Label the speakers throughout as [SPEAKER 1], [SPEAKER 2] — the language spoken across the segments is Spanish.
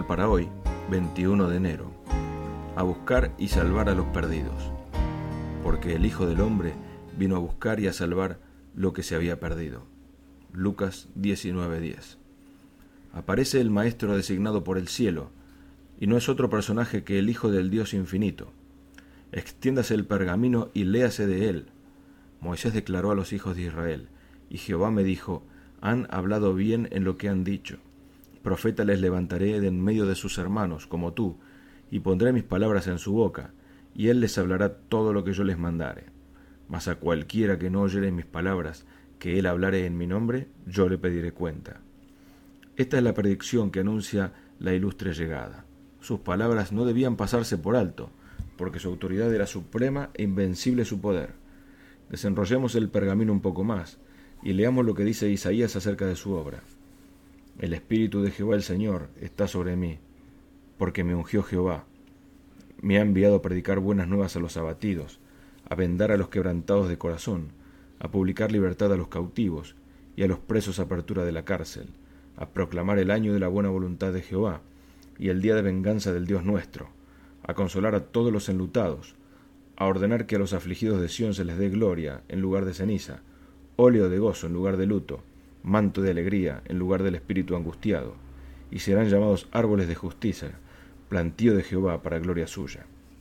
[SPEAKER 1] para hoy, 21 de enero. A buscar y salvar a los perdidos. Porque el Hijo del Hombre vino a buscar y a salvar lo que se había perdido. Lucas 19:10. Aparece el Maestro designado por el cielo, y no es otro personaje que el Hijo del Dios infinito. Extiéndase el pergamino y léase de él. Moisés declaró a los hijos de Israel, y Jehová me dijo: han hablado bien en lo que han dicho. Profeta les levantaré de en medio de sus hermanos, como tú, y pondré mis palabras en su boca, y él les hablará todo lo que yo les mandare. Mas a cualquiera que no oyere mis palabras, que él hablare en mi nombre, yo le pediré cuenta. Esta es la predicción que anuncia la ilustre llegada. Sus palabras no debían pasarse por alto, porque su autoridad era suprema e invencible su poder. Desenrollemos el pergamino un poco más, y leamos lo que dice Isaías acerca de su obra. El Espíritu de Jehová el Señor está sobre mí, porque me ungió Jehová. Me ha enviado a predicar buenas nuevas a los abatidos, a vendar a los quebrantados de corazón, a publicar libertad a los cautivos, y a los presos apertura de la cárcel, a proclamar el año de la buena voluntad de Jehová, y el día de venganza del Dios nuestro, a consolar a todos los enlutados, a ordenar que a los afligidos de Sión se les dé gloria en lugar de ceniza, óleo de gozo en lugar de luto, manto de alegría en lugar del espíritu angustiado, y serán llamados árboles de justicia, plantío de Jehová para gloria suya.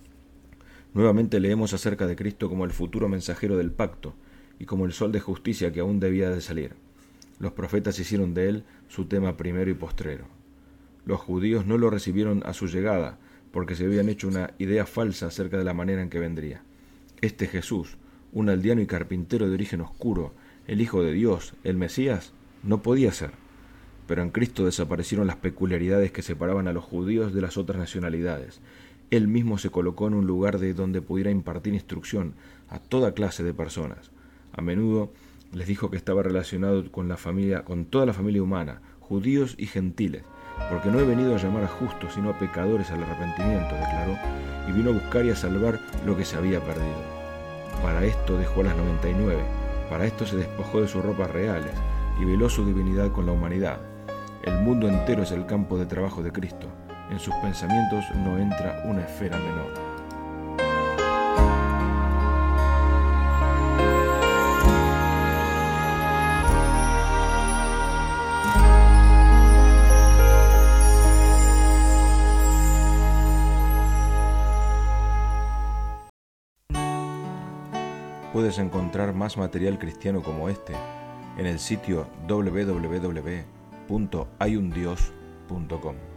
[SPEAKER 1] Nuevamente leemos acerca de Cristo como el futuro mensajero del pacto, y como el sol de justicia que aún debía de salir. Los profetas hicieron de él su tema primero y postrero. Los judíos no lo recibieron a su llegada, porque se habían hecho una idea falsa acerca de la manera en que vendría. Este Jesús, un aldeano y carpintero de origen oscuro, el Hijo de Dios, el Mesías, no podía ser. Pero en Cristo desaparecieron las peculiaridades que separaban a los judíos de las otras nacionalidades. Él mismo se colocó en un lugar de donde pudiera impartir instrucción a toda clase de personas. A menudo les dijo que estaba relacionado con toda la familia humana, judíos y gentiles, porque no he venido a llamar a justos, sino a pecadores al arrepentimiento, declaró, y vino a buscar y a salvar lo que se había perdido. Para esto dejó las 99, para esto se despojó de sus ropas reales, y veló su divinidad con la humanidad. El mundo entero es el campo de trabajo de Cristo. En sus pensamientos no entra una esfera menor. Puedes encontrar más material cristiano como este en el sitio www.hayundios.com.